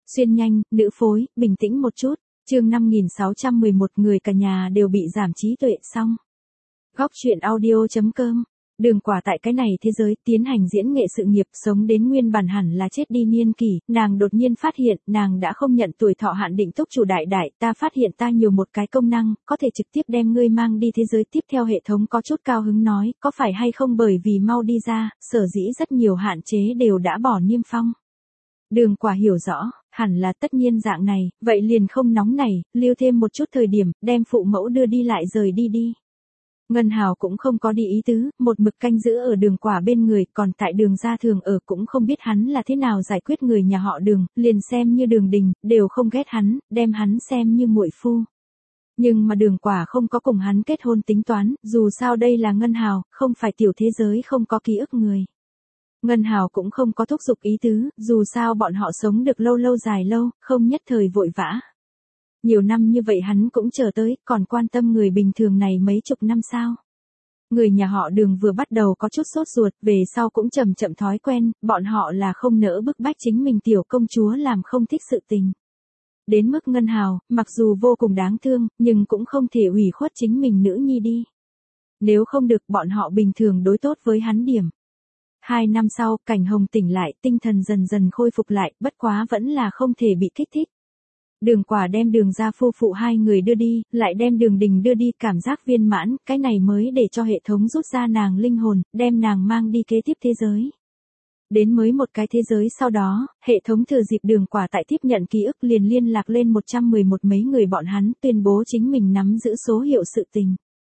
Xuyên nhanh, nữ phối, bình tĩnh một chút. Chương 5611 người cả nhà đều bị giảm trí tuệ xong. Góc truyện audio.com. Đường Quả tại cái này thế giới tiến hành diễn nghệ sự nghiệp sống đến nguyên bản hẳn là chết đi niên kỷ, nàng đột nhiên phát hiện nàng đã không nhận tuổi thọ hạn định túc chủ đại đại, ta phát hiện ta nhiều một cái công năng, có thể trực tiếp đem ngươi mang đi thế giới tiếp theo. Hệ thống có chút cao hứng nói, có phải hay không bởi vì mau đi ra, sở dĩ rất nhiều hạn chế đều đã bỏ niêm phong. Đường Quả hiểu rõ, hẳn là tất nhiên dạng này, vậy liền không nóng nảy, lưu thêm một chút thời điểm, đem phụ mẫu đưa đi lại rời đi đi. Ngân Hào cũng không có đi ý tứ, một mực canh giữ ở Đường Quả bên người, còn tại Đường gia thường ở cũng không biết hắn là thế nào giải quyết người nhà họ Đường, liền xem như Đường Đình, đều không ghét hắn, đem hắn xem như muội phu. Nhưng mà Đường Quả không có cùng hắn kết hôn tính toán, dù sao đây là Ngân Hào, không phải tiểu thế giới không có ký ức người. Ngân Hào cũng không có thúc giục ý tứ, dù sao bọn họ sống được lâu lâu dài lâu, không nhất thời vội vã. Nhiều năm như vậy hắn cũng chờ tới, còn quan tâm người bình thường này mấy chục năm sao. Người nhà họ Đường vừa bắt đầu có chút sốt ruột, về sau cũng chậm chậm thói quen, bọn họ là không nỡ bức bách chính mình tiểu công chúa làm không thích sự tình. Đến mức Ngân Hào, mặc dù vô cùng đáng thương, nhưng cũng không thể ủy khuất chính mình nữ nhi đi. Nếu không được bọn họ bình thường đối tốt với hắn điểm. 2 năm sau, Cảnh Hồng tỉnh lại, tinh thần dần dần khôi phục lại, bất quá vẫn là không thể bị kích thích. Đường Quả đem Đường gia phu phụ hai người đưa đi, lại đem Đường Đình đưa đi, cảm giác viên mãn, cái này mới để cho hệ thống rút ra nàng linh hồn, đem nàng mang đi kế tiếp thế giới. Đến mới một cái thế giới sau đó, hệ thống thừa dịp Đường Quả tại tiếp nhận ký ức liền liên lạc lên 111 mấy người bọn hắn, tuyên bố chính mình nắm giữ số hiệu sự tình.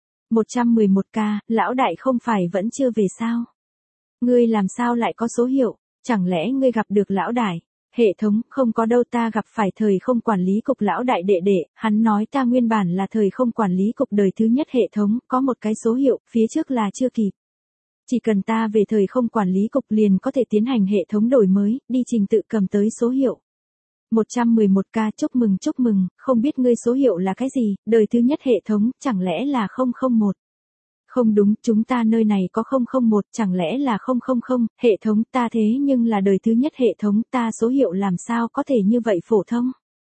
111K, lão đại không phải vẫn chưa về sao? Ngươi làm sao lại có số hiệu, chẳng lẽ ngươi gặp được lão đại? Hệ thống, không có đâu, ta gặp phải thời không quản lý cục lão đại đệ đệ, hắn nói ta nguyên bản là thời không quản lý cục đời thứ nhất. Hệ thống, có một cái số hiệu, phía trước là chưa kịp. Chỉ cần ta về thời không quản lý cục liền có thể tiến hành hệ thống đổi mới, đi trình tự cầm tới số hiệu. 111K, chúc mừng, không biết ngươi số hiệu là cái gì, đời thứ nhất. Hệ thống, chẳng lẽ là 001? Không đúng, chúng ta nơi này có 001, chẳng lẽ là 000, hệ thống, ta thế nhưng là đời thứ nhất. Hệ thống, ta số hiệu làm sao có thể như vậy phổ thông?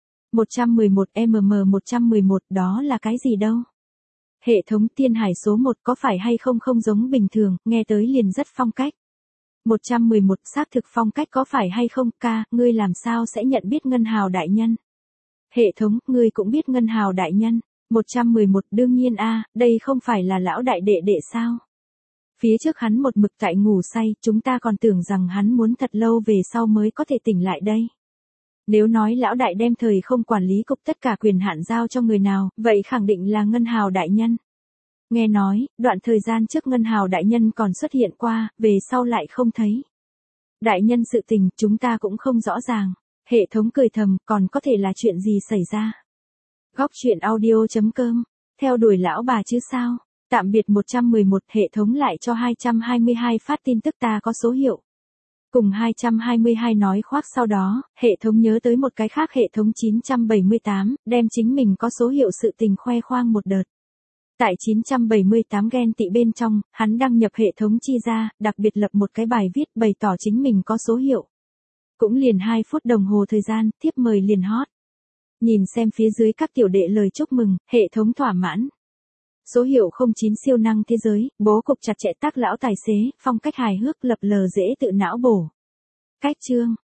111 đó là cái gì đâu? Hệ thống, Thiên Hải số 1 có phải hay không giống bình thường, nghe tới liền rất phong cách. 111, xác thực phong cách có phải hay không? Ca, ngươi làm sao sẽ nhận biết Ngân Hào đại nhân? Hệ thống, ngươi cũng biết Ngân Hào đại nhân? 111, đương nhiên a, đây không phải là lão đại đệ đệ sao? Phía trước hắn một mực tại ngủ say, chúng ta còn tưởng rằng hắn muốn thật lâu về sau mới có thể tỉnh lại đây. Nếu nói lão đại đem thời không quản lý cục tất cả quyền hạn giao cho người nào, vậy khẳng định là Ngân Hào đại nhân. Nghe nói, đoạn thời gian trước Ngân Hào đại nhân còn xuất hiện qua, về sau lại không thấy. Đại nhân sự tình, chúng ta cũng không rõ ràng. Hệ thống cười thầm, còn có thể là chuyện gì xảy ra? Góc truyện audio.com. Theo đuổi lão bà chứ sao? Tạm biệt 111, hệ thống lại cho 222 phát tin tức ta có số hiệu. Cùng 222 nói khoác sau đó, hệ thống nhớ tới một cái khác hệ thống 978, đem chính mình có số hiệu sự tình khoe khoang một đợt. Tại 978 ghen tị bên trong, hắn đăng nhập hệ thống chi ra, đặc biệt lập một cái bài viết bày tỏ chính mình có số hiệu. Cũng liền 2 phút đồng hồ thời gian, thiếp mời liền hot. Nhìn xem phía dưới các tiểu đệ lời chúc mừng, hệ thống thỏa mãn. Số hiệu 09 siêu năng thế giới, bố cục chặt chẽ tác lão tài xế, phong cách hài hước lập lờ dễ tự não bổ. Cách chương.